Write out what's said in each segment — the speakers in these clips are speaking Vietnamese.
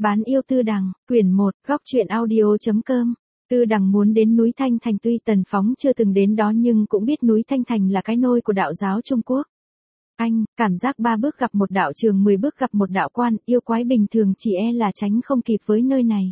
Bán yêu Tư Đằng, quyển 1, góc truyện audio.com. Tư Đằng muốn đến núi Thanh Thành, tuy Tần Phóng chưa từng đến đó nhưng cũng biết núi Thanh Thành là cái nôi của đạo giáo Trung Quốc. Anh, cảm giác 3 bước gặp một đạo trường, 10 bước gặp một đạo quan, yêu quái bình thường chỉ e là tránh không kịp với nơi này.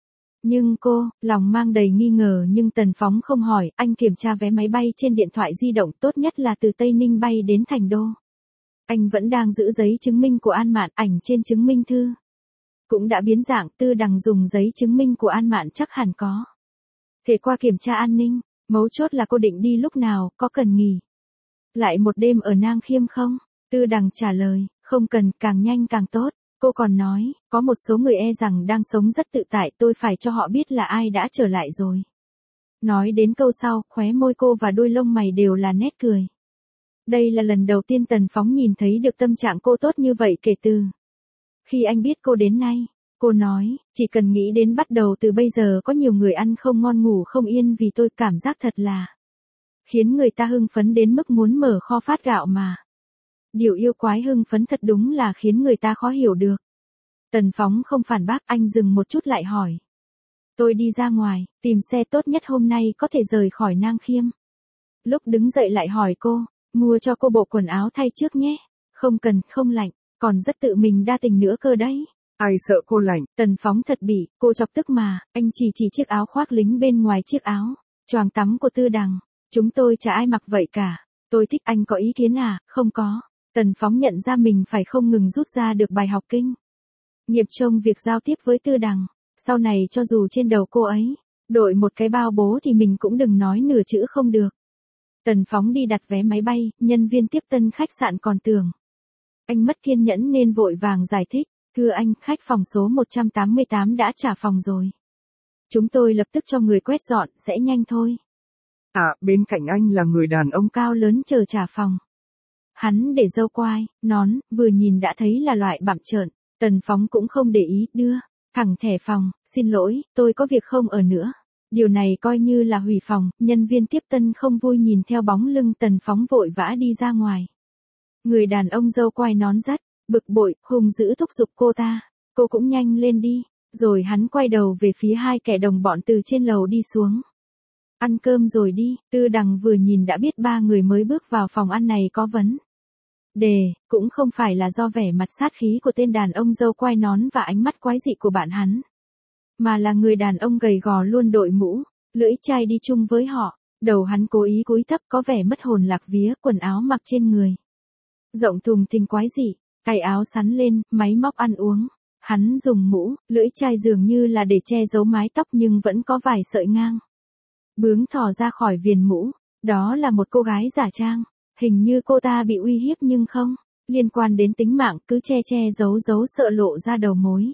Nhưng cô, lòng mang đầy nghi ngờ nhưng Tần Phóng không hỏi, anh kiểm tra vé máy bay trên điện thoại di động, tốt nhất là từ Tây Ninh bay đến Thành Đô. Anh vẫn đang giữ giấy chứng minh của An Mạn, ảnh trên chứng minh thư cũng đã biến dạng. Tư Đằng dùng giấy chứng minh của An Mạn chắc hẳn có thể qua kiểm tra an ninh. Mấu chốt là cô định đi lúc nào, có cần nghỉ lại một đêm ở Nang Khiêm không? Tư Đằng trả lời, không cần, càng nhanh càng tốt. Cô còn nói, có một số người e rằng đang sống rất tự tại, tôi phải cho họ biết là ai đã trở lại rồi. Nói đến câu sau, khóe môi cô và đôi lông mày đều là nét cười. Đây là lần đầu tiên Tần Phóng nhìn thấy được tâm trạng cô tốt như vậy kể từ khi anh biết cô đến nay. Cô nói, chỉ cần nghĩ đến bắt đầu từ bây giờ có nhiều người ăn không ngon ngủ không yên vì tôi, cảm giác thật là khiến người ta hưng phấn đến mức muốn mở kho phát gạo mà. Điều yêu quái hưng phấn thật đúng là khiến người ta khó hiểu được. Tần Phóng không phản bác, anh dừng một chút lại hỏi. Tôi đi ra ngoài, tìm xe tốt nhất hôm nay có thể rời khỏi Nang Khiêm. Lúc đứng dậy lại hỏi cô, mua cho cô bộ quần áo thay trước nhé. Không cần, không lạnh, còn rất tự mình đa tình nữa cơ đấy. Ai sợ cô lạnh? Tần Phóng thật bỉ, cô chọc tức mà, anh chỉ chiếc áo khoác lính bên ngoài chiếc áo choàng tắm của Tư Đằng. Chúng tôi chả ai mặc vậy cả. Tôi thích, anh có ý kiến à? Không có. Tần Phóng nhận ra mình phải không ngừng rút ra được bài học kinh nghiệm trong việc giao tiếp với Tư Đằng. Sau này cho dù trên đầu cô ấy đội một cái bao bố thì mình cũng đừng nói nửa chữ không được. Tần Phóng đi đặt vé máy bay, nhân viên tiếp tân khách sạn còn tưởng anh mất kiên nhẫn nên vội vàng giải thích. Thưa anh, khách phòng số 188 đã trả phòng rồi. Chúng tôi lập tức cho người quét dọn, sẽ nhanh thôi. À, bên cạnh anh là người đàn ông cao lớn chờ trả phòng. Hắn để râu quai, nón, vừa nhìn đã thấy là loại bặm trợn. Tần Phóng cũng không để ý, đưa thẳng thẻ phòng, xin lỗi, tôi có việc không ở nữa. Điều này coi như là hủy phòng, nhân viên tiếp tân không vui nhìn theo bóng lưng Tần Phóng vội vã đi ra ngoài. Người đàn ông râu quai nón dắt, bực bội, hung dữ thúc giục cô ta. Cô cũng nhanh lên đi. Rồi hắn quay đầu về phía hai kẻ đồng bọn từ trên lầu đi xuống. Ăn cơm rồi đi. Tư Đằng vừa nhìn đã biết ba người mới bước vào phòng ăn này có vấn đề, cũng không phải là do vẻ mặt sát khí của tên đàn ông râu quai nón và ánh mắt quái dị của bạn hắn, mà là người đàn ông gầy gò luôn đội mũ, lưỡi chai đi chung với họ. Đầu hắn cố ý cúi thấp có vẻ mất hồn lạc vía, quần áo mặc trên người rộng thùng thình quái dị, cài áo sắn lên, máy móc ăn uống. Hắn dùng mũ, lưỡi chai dường như là để che giấu mái tóc nhưng vẫn có vài sợi ngang bướng thò ra khỏi viền mũ. Đó là một cô gái giả trang. Hình như cô ta bị uy hiếp nhưng không liên quan đến tính mạng, cứ che giấu sợ lộ ra đầu mối.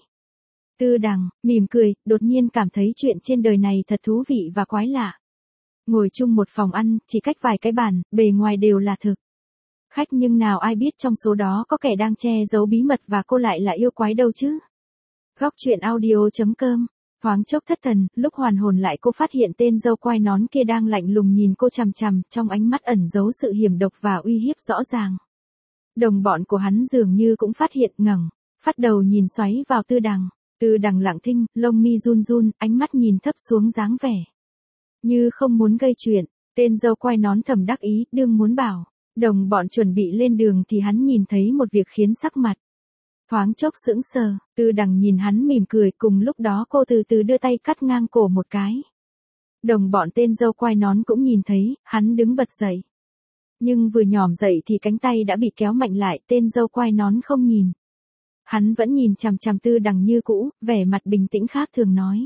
Tư Đằng mỉm cười, đột nhiên cảm thấy chuyện trên đời này thật thú vị và quái lạ. Ngồi chung một phòng ăn, chỉ cách vài cái bàn, bề ngoài đều là thực khách nhưng nào ai biết trong số đó có kẻ đang che giấu bí mật và cô lại là yêu quái đâu chứ. Góc truyện audio.com. Thoáng chốc thất thần, lúc hoàn hồn lại cô phát hiện tên râu quai nón kia đang lạnh lùng nhìn cô chằm chằm, trong ánh mắt ẩn giấu sự hiểm độc và uy hiếp rõ ràng. Đồng bọn của hắn dường như cũng phát hiện, ngẩng phát đầu nhìn xoáy vào Tư Đằng. Tư Đằng lặng thinh, lông mi run run, ánh mắt nhìn thấp xuống dáng vẻ như không muốn gây chuyện. Tên râu quai nón thầm đắc ý, đương muốn bảo đồng bọn chuẩn bị lên đường thì hắn nhìn thấy một việc khiến sắc mặt thoáng chốc sững sờ. Tư Đằng nhìn hắn mỉm cười, cùng lúc đó cô từ từ đưa tay cắt ngang cổ một cái. Đồng bọn tên râu quai nón cũng nhìn thấy, hắn đứng bật dậy. Nhưng vừa nhỏm dậy thì cánh tay đã bị kéo mạnh lại, tên râu quai nón không nhìn. Hắn vẫn nhìn chằm chằm Tư Đằng như cũ, vẻ mặt bình tĩnh khác thường nói.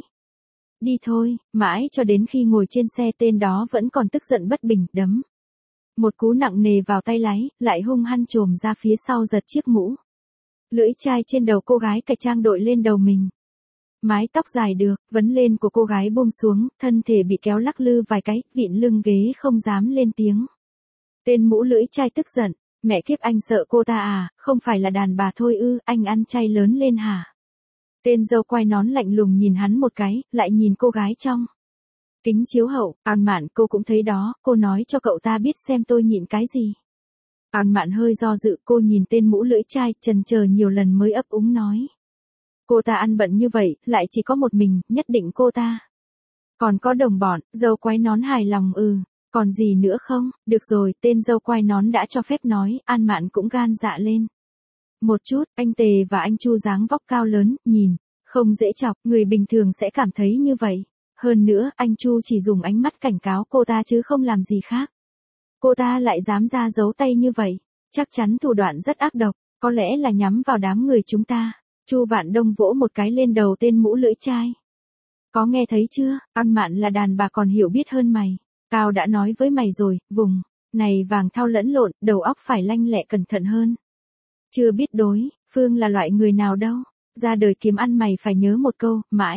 Đi thôi, mãi cho đến khi ngồi trên xe tên đó vẫn còn tức giận bất bình, đấm một cú nặng nề vào tay lái, lại hung hăng chồm ra phía sau giật chiếc mũ lưỡi chai trên đầu cô gái cải trang đội lên đầu mình. Mái tóc dài được vấn lên của cô gái buông xuống, thân thể bị kéo lắc lư vài cái, vịn lưng ghế không dám lên tiếng. Tên mũ lưỡi chai tức giận, mẹ kiếp, anh sợ cô ta à, không phải là đàn bà thôi ư, anh ăn chay lớn lên hả? Tên râu quai nón lạnh lùng nhìn hắn một cái, lại nhìn cô gái trong kính chiếu hậu. An Mạn, cô cũng thấy đó, cô nói cho cậu ta biết xem tôi nhịn cái gì. An Mạn hơi do dự, cô nhìn tên mũ lưỡi chai, chần chờ nhiều lần mới ấp úng nói. Cô ta ăn bận như vậy, lại chỉ có một mình, nhất định cô ta. Còn có đồng bọn, dâu quái nón hài lòng còn gì nữa không? Được rồi, tên dâu quai nón đã cho phép nói, An Mạn cũng gan dạ lên. Một chút, anh Tề và anh Chu dáng vóc cao lớn, nhìn, không dễ chọc, người bình thường sẽ cảm thấy như vậy. Hơn nữa, anh Chu chỉ dùng ánh mắt cảnh cáo cô ta chứ không làm gì khác. Cô ta lại dám ra giấu tay như vậy, chắc chắn thủ đoạn rất ác độc, có lẽ là nhắm vào đám người chúng ta. Chu Vạn Đông vỗ một cái lên đầu tên mũ lưỡi chai. Có nghe thấy chưa, An Mạn là đàn bà còn hiểu biết hơn mày. Tao đã nói với mày rồi, vùng này vàng thau lẫn lộn, đầu óc phải lanh lẹ cẩn thận hơn. Chưa biết đối phương là loại người nào đâu. Ra đời kiếm ăn mày phải nhớ một câu,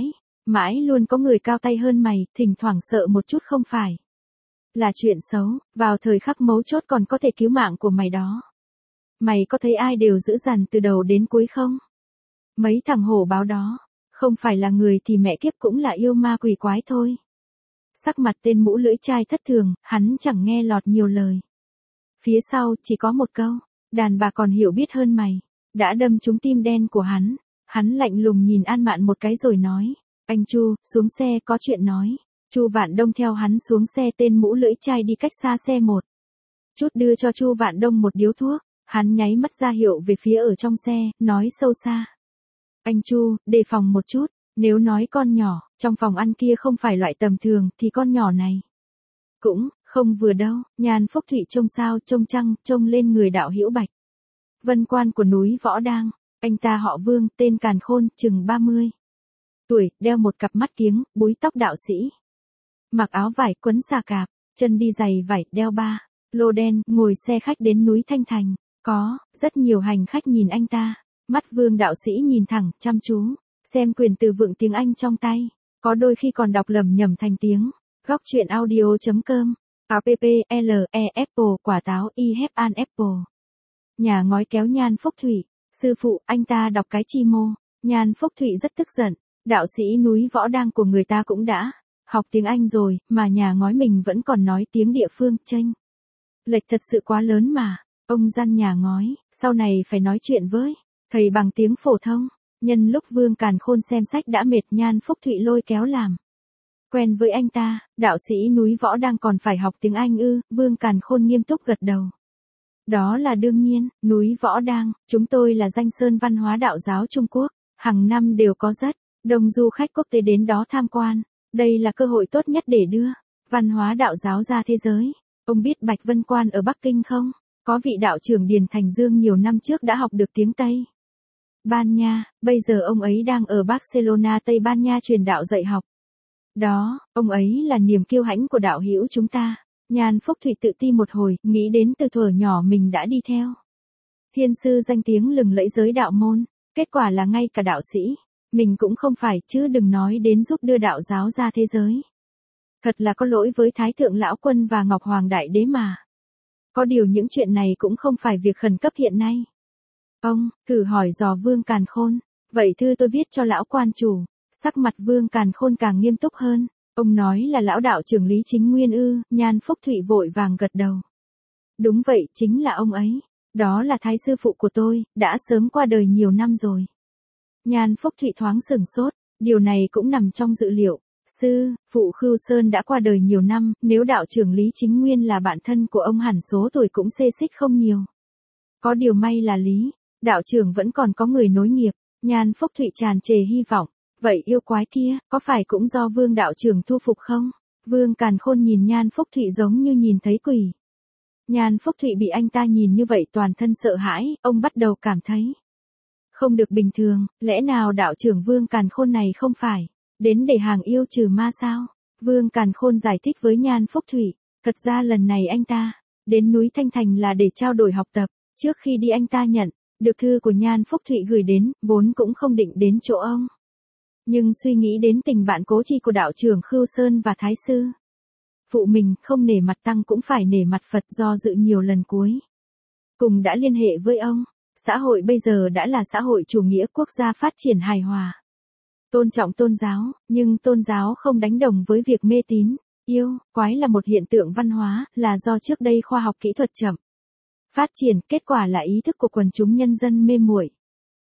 mãi luôn có người cao tay hơn mày, thỉnh thoảng sợ một chút không phải là chuyện xấu, vào thời khắc mấu chốt còn có thể cứu mạng của mày đó. Mày có thấy ai đều dữ dằn từ đầu đến cuối không? Mấy thằng hổ báo đó, không phải là người thì mẹ kiếp cũng là yêu ma quỷ quái thôi. Sắc mặt tên mũ lưỡi chai thất thường, hắn chẳng nghe lọt nhiều lời. Phía sau chỉ có một câu, đàn bà còn hiểu biết hơn mày, đã đâm trúng tim đen của hắn. Hắn lạnh lùng nhìn An Mạn một cái rồi nói, anh Chu, xuống xe có chuyện nói. Chu Vạn Đông theo hắn xuống xe, tên mũ lưỡi chai đi cách xa xe một chút đưa cho Chu Vạn Đông một điếu thuốc, hắn nháy mắt ra hiệu về phía ở trong xe, nói sâu xa. Anh Chu, đề phòng một chút, nếu nói con nhỏ, trong phòng ăn kia không phải loại tầm thường thì con nhỏ này cũng không vừa đâu. Nhan Phúc Thụy trông sao, trông trăng, trông lên người đạo hữu Bạch Vân Quan của núi Võ Đang. Anh ta họ Vương, tên càn khôn, chừng 30 tuổi, đeo một cặp mắt kiếng, búi tóc đạo sĩ. Mặc áo vải quấn xà cạp, chân đi giày vải, đeo ba lô đen, ngồi xe khách đến núi Thanh Thành. Có rất nhiều hành khách nhìn anh ta. Mắt Vương đạo sĩ nhìn thẳng, chăm chú, xem quyển từ vựng tiếng Anh trong tay. Có đôi khi còn đọc lầm nhầm thành tiếng. Góc truyện audio.com. App, L, E, Apple, quả táo, I have an apple. Nhà ngói kéo Nhan Phúc Thụy. Sư phụ, anh ta đọc cái chi mô. Nhan Phúc Thụy rất tức giận. Đạo sĩ núi Võ Đang của người ta cũng đã học tiếng Anh rồi, mà nhà ngói mình vẫn còn nói tiếng địa phương, chênh lệch thật sự quá lớn mà. Ông gian nhà ngói, sau này phải nói chuyện với thầy bằng tiếng phổ thông. Nhân lúc Vương Càn Khôn xem sách đã mệt, Nhan Phúc Thụy lôi kéo làm quen với anh ta. Đạo sĩ núi Võ Đang còn phải học tiếng Anh ư? Vương Càn Khôn nghiêm túc gật đầu. Đó là đương nhiên, núi Võ Đang, chúng tôi là danh sơn văn hóa đạo giáo Trung Quốc, hàng năm đều có rất đông du khách quốc tế đến đó tham quan. Đây là cơ hội tốt nhất để đưa văn hóa đạo giáo ra thế giới. Ông biết Bạch Vân Quan ở Bắc Kinh không? Có vị đạo trưởng Điền Thành Dương nhiều năm trước đã học được tiếng Tây Ban Nha, bây giờ ông ấy đang ở Barcelona, Tây Ban Nha truyền đạo dạy học. Đó, ông ấy là niềm kiêu hãnh của đạo hữu chúng ta. Nhan Phúc Thụy tự ti một hồi, nghĩ đến từ thuở nhỏ mình đã đi theo thiên sư danh tiếng lừng lẫy giới đạo môn, kết quả là ngay cả đạo sĩ mình cũng không phải, chứ đừng nói đến giúp đưa đạo giáo ra thế giới. Thật là có lỗi với Thái Thượng Lão Quân và Ngọc Hoàng Đại Đế mà. Có điều những chuyện này cũng không phải việc khẩn cấp hiện nay. Ông thử hỏi dò Vương Càn Khôn, vậy thư tôi viết cho lão quan chủ. Sắc mặt Vương Càn Khôn càng nghiêm túc hơn. Ông nói là lão đạo trưởng Lý Chính Nguyên ư? Nhan Phúc Thụy vội vàng gật đầu. Đúng vậy, chính là ông ấy. Đó là thái sư phụ của tôi, đã sớm qua đời nhiều năm rồi. Nhan Phúc Thụy thoáng sửng sốt, điều này cũng nằm trong dự liệu. Sư phụ Khưu Sơn đã qua đời nhiều năm, nếu đạo trưởng Lý Chính Nguyên là bạn thân của ông hẳn số tuổi cũng xê xích không nhiều. Có điều may là Lý đạo trưởng vẫn còn có người nối nghiệp. Nhan Phúc Thụy tràn trề hy vọng. Vậy yêu quái kia, có phải cũng do Vương đạo trưởng thu phục không? Vương Càn Khôn nhìn Nhan Phúc Thụy giống như nhìn thấy quỷ. Nhan Phúc Thụy bị anh ta nhìn như vậy toàn thân sợ hãi, ông bắt đầu cảm thấy không được bình thường, lẽ nào đạo trưởng Vương Càn Khôn này không phải đến để hàng yêu trừ ma sao? Vương Càn Khôn giải thích với Nhan Phúc Thụy, thật ra lần này anh ta đến núi Thanh Thành là để trao đổi học tập. Trước khi đi anh ta nhận được thư của Nhan Phúc Thụy gửi đến, vốn cũng không định đến chỗ ông. Nhưng suy nghĩ đến tình bạn cố chi của đạo trưởng Khưu Sơn và Thái sư phụ mình, không nể mặt tăng cũng phải nể mặt Phật, do dự nhiều lần cuối cùng đã liên hệ với ông. Xã hội bây giờ đã là xã hội chủ nghĩa quốc gia phát triển hài hòa, tôn trọng tôn giáo, nhưng tôn giáo không đánh đồng với việc mê tín, yêu quái là một hiện tượng văn hóa, là do trước đây khoa học kỹ thuật chậm phát triển, kết quả là ý thức của quần chúng nhân dân mê muội.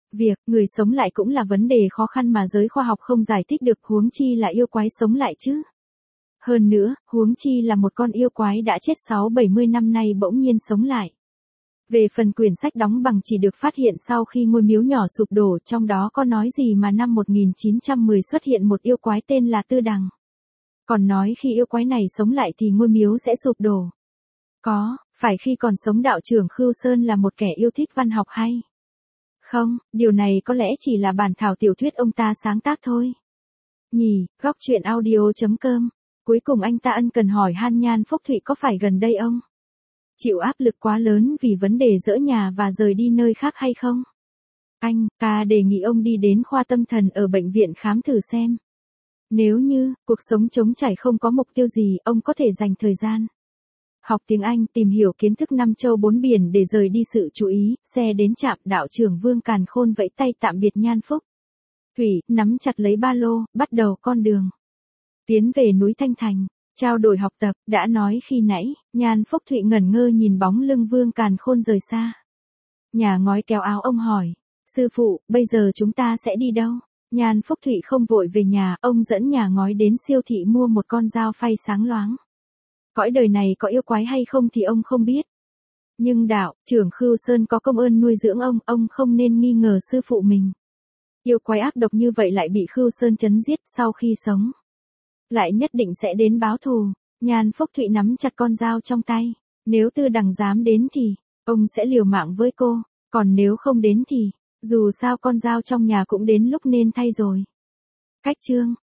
Việc người sống lại cũng là vấn đề khó khăn mà giới khoa học không giải thích được, huống chi là yêu quái sống lại chứ. Hơn nữa, huống chi là một con yêu quái đã chết 6-70 năm nay bỗng nhiên sống lại. Về phần quyển sách đóng bằng chỉ được phát hiện sau khi ngôi miếu nhỏ sụp đổ, trong đó có nói gì mà năm 1910 xuất hiện một yêu quái tên là Tư Đằng. Còn nói khi yêu quái này sống lại thì ngôi miếu sẽ sụp đổ. Có, phải khi còn sống đạo trưởng Khưu Sơn là một kẻ yêu thích văn học hay? Không, điều này có lẽ chỉ là bản thảo tiểu thuyết ông ta sáng tác thôi. Nhỉ, góc truyện audio.com. Cuối cùng anh ta ân cần hỏi han Nhan Phúc Thụy có phải gần đây ông chịu áp lực quá lớn vì vấn đề dỡ nhà và rời đi nơi khác hay không? Anh, ca đề nghị ông đi đến khoa tâm thần ở bệnh viện khám thử xem. Nếu như, cuộc sống trống trải không có mục tiêu gì, ông có thể dành thời gian học tiếng Anh, tìm hiểu kiến thức 5 châu 4 biển để rời đi sự chú ý. Xe đến trạm, đạo trưởng Vương Càn Khôn vẫy tay tạm biệt Nhan Phúc Thụy, nắm chặt lấy ba lô, bắt đầu con đường tiến về núi Thanh Thành, trao đổi học tập. Đã nói khi nãy, Nhan Phúc Thụy ngẩn ngơ nhìn bóng lưng Vương Càn Khôn rời xa. Nhà ngói kéo áo ông hỏi, sư phụ, bây giờ chúng ta sẽ đi đâu? Nhan Phúc Thụy không vội về nhà, ông dẫn nhà ngói đến siêu thị mua một con dao phay sáng loáng. Cõi đời này có yêu quái hay không thì ông không biết. Nhưng đạo trưởng Khưu Sơn có công ơn nuôi dưỡng ông không nên nghi ngờ sư phụ mình. Yêu quái ác độc như vậy lại bị Khưu Sơn trấn giết, sau khi sống lại nhất định sẽ đến báo thù. Nhan Phúc Thụy nắm chặt con dao trong tay. Nếu Tư Đằng dám đến thì, ông sẽ liều mạng với cô. Còn nếu không đến thì, dù sao con dao trong nhà cũng đến lúc nên thay rồi. Cách chương